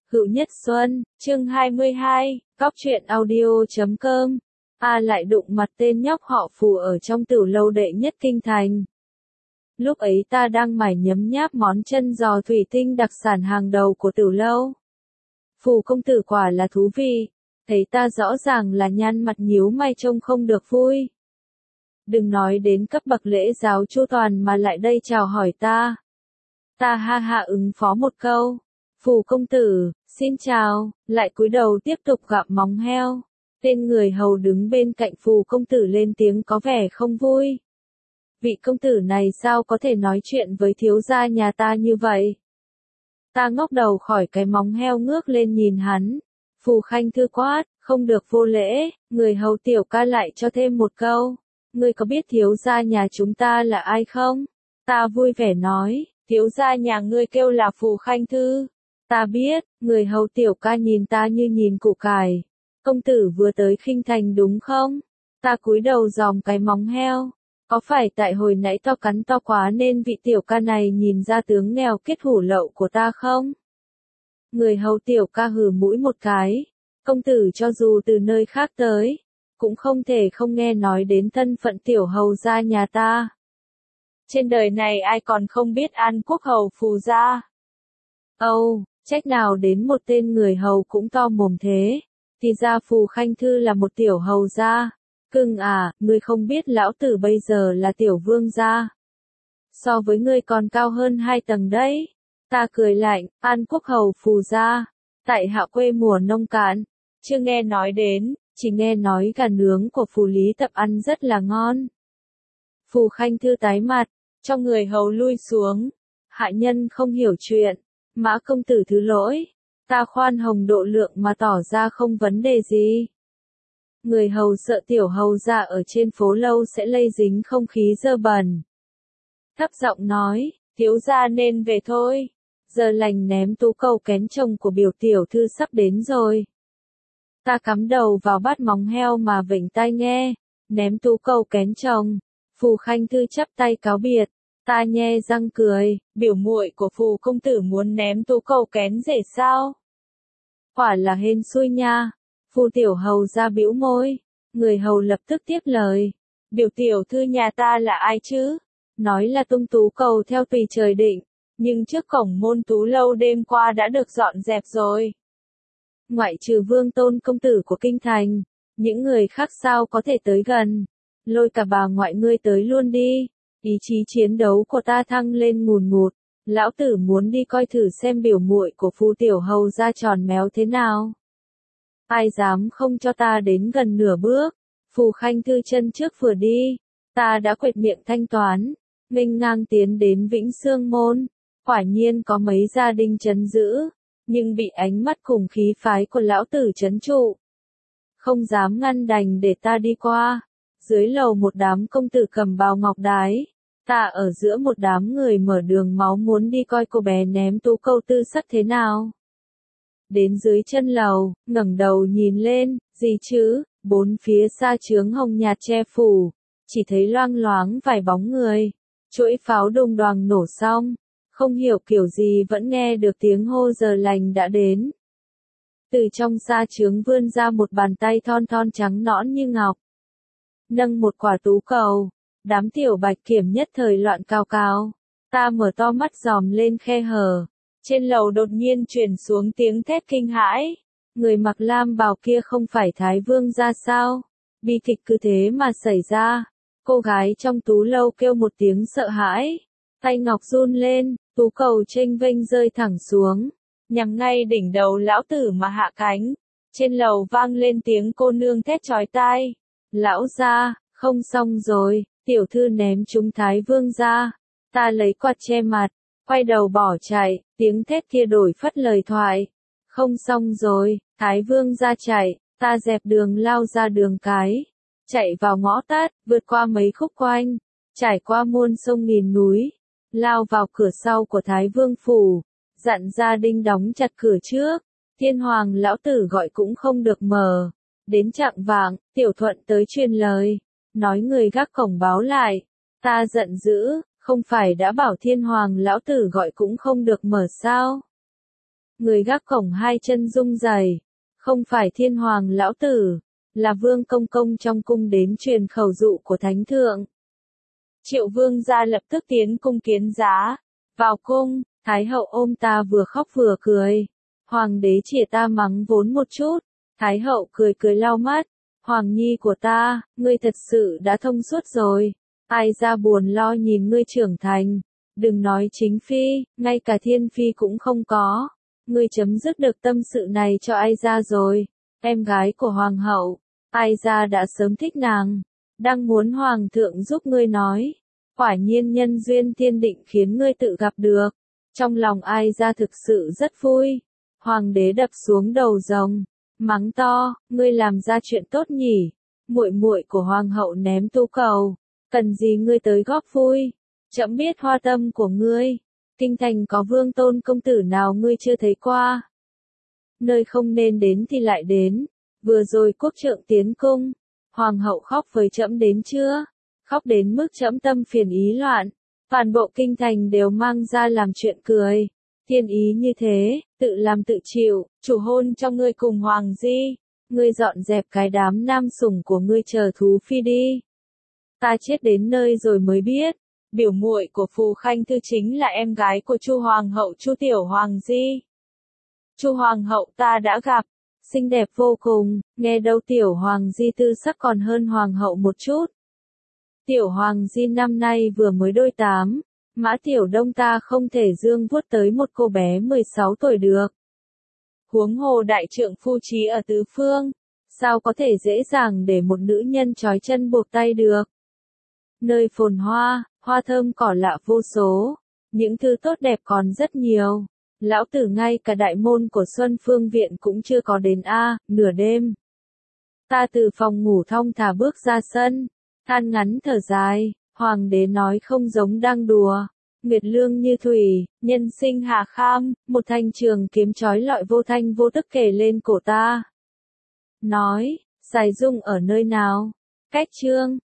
Hữu Nhất Xuân, chương 22, Cóc truyện audio.com. Lại đụng mặt tên nhóc họ Phù ở trong tiểu lâu đệ nhất kinh thành. Lúc ấy ta đang mải nhấm nháp món chân giò thủy tinh đặc sản hàng đầu của tiểu lâu. Phù công tử quả là thú vị, thấy ta rõ ràng là nhăn mặt nhíu mày trông không được vui. Đừng nói đến cấp bậc lễ giáo chu toàn mà lại đây chào hỏi ta. Ta ha ha ứng phó một câu. Phù công tử, xin chào, lại cúi đầu tiếp tục gặm móng heo. Tên người hầu đứng bên cạnh Phù công tử lên tiếng có vẻ không vui. Vị công tử này sao có thể nói chuyện với thiếu gia nhà ta như vậy? Ta ngóc đầu khỏi cái móng heo ngước lên nhìn hắn. Phù Khanh Thư quát, không được vô lễ, người hầu tiểu ca lại cho thêm một câu. Ngươi có biết thiếu gia nhà chúng ta là ai không? Ta vui vẻ nói, thiếu gia nhà ngươi kêu là Phù Khanh Thư. Ta biết, người hầu tiểu ca nhìn ta như nhìn củ cải. Công tử vừa tới Khinh Thành đúng không? Ta cúi đầu dòm cái móng heo. Có phải tại hồi nãy to cắn to quá nên vị tiểu ca này nhìn ra tướng nghèo kết hủ lậu của ta không? Người hầu tiểu ca hừ mũi một cái. Công tử cho dù từ nơi khác tới, cũng không thể không nghe nói đến thân phận tiểu hầu gia nhà ta. Trên đời này ai còn không biết An Quốc hầu Phù gia? Trách nào đến một tên người hầu cũng to mồm thế. Thì ra Phù Khanh Thư là một tiểu hầu gia. Cưng à, ngươi không biết lão tử bây giờ là tiểu vương gia. So với ngươi còn cao hơn 2 tầng đấy. Ta cười lạnh, An Quốc hầu Phù gia. Tại hạ quê mùa nông cạn. Chưa nghe nói đến, chỉ nghe nói gà nướng của Phù Lý Tập ăn rất là ngon. Phù Khanh Thư tái mặt, cho người hầu lui xuống. Hạ nhân không hiểu chuyện. Mã công tử thứ lỗi. Ta khoan hồng độ lượng mà tỏ ra không vấn đề gì. Người hầu sợ tiểu hầu gia ở trên phố lâu sẽ lây dính không khí dơ bẩn. Thấp giọng nói, thiếu gia nên về thôi. Giờ lành ném tú câu kén chồng của biểu tiểu thư sắp đến rồi. Ta cắm đầu vào bát móng heo mà vểnh tai nghe. Ném tú câu kén chồng. Phù Khanh Thư chắp tay cáo biệt. Ta nhe răng cười, biểu muội của Phù công tử muốn ném tú câu kén rể sao? Quả là hên xui nha. Phù tiểu hầu ra bĩu môi. Người hầu lập tức tiếp lời. Biểu tiểu thư nhà ta là ai chứ? Nói là tung tú cầu theo tùy trời định. Nhưng trước cổng môn tú lâu đêm qua đã được dọn dẹp rồi. Ngoại trừ Vương Tôn công tử của Kinh Thành, những người khác sao có thể tới gần. Lôi cả bà ngoại ngươi tới luôn đi. Ý chí chiến đấu của ta thăng lên ngùn ngụt. Lão tử muốn đi coi thử xem biểu muội của Phù tiểu hầu ra tròn méo thế nào. Ai dám không cho ta đến gần nửa bước. Phù Khanh Thư chân trước vừa đi. Ta đã quệt miệng thanh toán. Nghênh ngang tiến đến Vĩnh Sương Môn. Quả nhiên có mấy gia đình trấn giữ. Nhưng bị ánh mắt khủng khí phái của lão tử trấn trụ. Không dám ngăn đành để ta đi qua. Dưới lầu một đám công tử cầm bào ngọc đái. Ta ở giữa một đám người mở đường máu muốn đi coi cô bé ném tú câu tư sắc thế nào. Đến dưới chân lầu, ngẩng đầu nhìn lên, gì chứ, bốn phía xa chướng hồng nhạt che phủ, chỉ thấy loang loáng vài bóng người. Chuỗi pháo đùng đoàng nổ xong, không hiểu kiểu gì vẫn nghe được tiếng hô giờ lành đã đến. Từ trong xa chướng vươn ra một bàn tay thon thon trắng nõn như ngọc. Nâng một quả tú cầu. Đám tiểu bạch kiểm nhất thời loạn cao cao. Ta mở to mắt dòm lên khe hở. Trên lầu đột nhiên truyền xuống tiếng thét kinh hãi. Người mặc lam bào kia không phải Thái Vương ra sao? Bi kịch cứ thế mà xảy ra. Cô gái trong tú lâu kêu một tiếng sợ hãi. Tay ngọc run lên, tú cầu chênh vênh rơi thẳng xuống. Nhằm ngay đỉnh đầu lão tử mà hạ cánh. Trên lầu vang lên tiếng cô nương thét chói tai. Lão gia, không xong rồi. Tiểu thư ném chúng Thái Vương ra. Ta lấy quạt che mặt, quay đầu bỏ chạy, tiếng thét kia đổi phất lời thoại. Không xong rồi, Thái Vương ra chạy, ta dẹp đường lao ra đường cái. Chạy vào ngõ tắt, vượt qua mấy khúc quanh, trải qua muôn sông nghìn núi. Lao vào cửa sau của Thái Vương phủ, dặn gia đình đóng chặt cửa trước. Thiên hoàng lão tử gọi cũng không được mở. Đến chạng vạng, Tiểu Thuận tới truyền lời. Nói người gác cổng báo lại. Ta giận dữ, không phải đã bảo thiên hoàng lão tử gọi cũng không được mở sao? người gác cổng hai chân rung rẩy, không phải thiên hoàng lão tử, là vương công công trong cung đến truyền khẩu dụ của thánh thượng. Triệu vương gia lập tức tiến cung kiến giá, vào cung, thái hậu ôm ta vừa khóc vừa cười. Hoàng đế chìa ta mắng vốn một chút, thái hậu cười cười lau mắt. Hoàng nhi của ta, ngươi thật sự đã thông suốt rồi, ai ra buồn lo nhìn ngươi trưởng thành, đừng nói chính phi, ngay cả thiên phi cũng không có, ngươi chấm dứt được tâm sự này cho ai ra rồi, em gái của hoàng hậu, ai ra đã sớm thích nàng, đang muốn hoàng thượng giúp ngươi nói, quả nhiên nhân duyên thiên định khiến ngươi tự gặp được, trong lòng ai ra thực sự rất vui, hoàng đế đập xuống đầu rồng. Mắng to, ngươi làm ra chuyện tốt nhỉ? Muội muội của hoàng hậu ném tú cầu, cần gì ngươi tới góp vui? Trẫm biết hoa tâm của ngươi, kinh thành có vương tôn công tử nào ngươi chưa thấy qua? Nơi không nên đến thì lại đến, vừa rồi quốc trượng tiến cung, hoàng hậu khóc với trẫm đến chưa? Khóc đến mức trẫm tâm phiền ý loạn, toàn bộ kinh thành đều mang ra làm chuyện cười. Thiên ý như thế, tự làm tự chịu, chủ hôn cho ngươi cùng hoàng di, ngươi dọn dẹp cái đám nam sủng của ngươi chờ thú phi đi. Ta chết đến nơi rồi mới biết, biểu muội của Phù Khanh Thư chính là em gái của Chu hoàng hậu Chu tiểu hoàng di. Chu hoàng hậu ta đã gặp, xinh đẹp vô cùng, nghe đâu tiểu hoàng di tư sắc còn hơn hoàng hậu một chút. Tiểu hoàng di năm nay vừa mới đôi 8. Mã Tiểu Đông ta không thể dương vuốt tới một cô bé 16 tuổi được. Huống hồ đại trượng phu trí ở tứ phương, sao có thể dễ dàng để một nữ nhân trói chân buộc tay được. Nơi phồn hoa, hoa thơm cỏ lạ vô số, những thứ tốt đẹp còn rất nhiều. Lão tử ngay cả đại môn của Xuân Phương Viện cũng chưa có đến nửa đêm. Ta từ phòng ngủ thong thả bước ra sân, than ngắn thở dài. Hoàng đế nói không giống đang đùa. Nguyệt lương như thủy, nhân sinh hà kham, một thanh trường kiếm chói lọi vô thanh vô tức kề lên cổ ta. Nói, Sài Dung ở nơi nào? Cách chương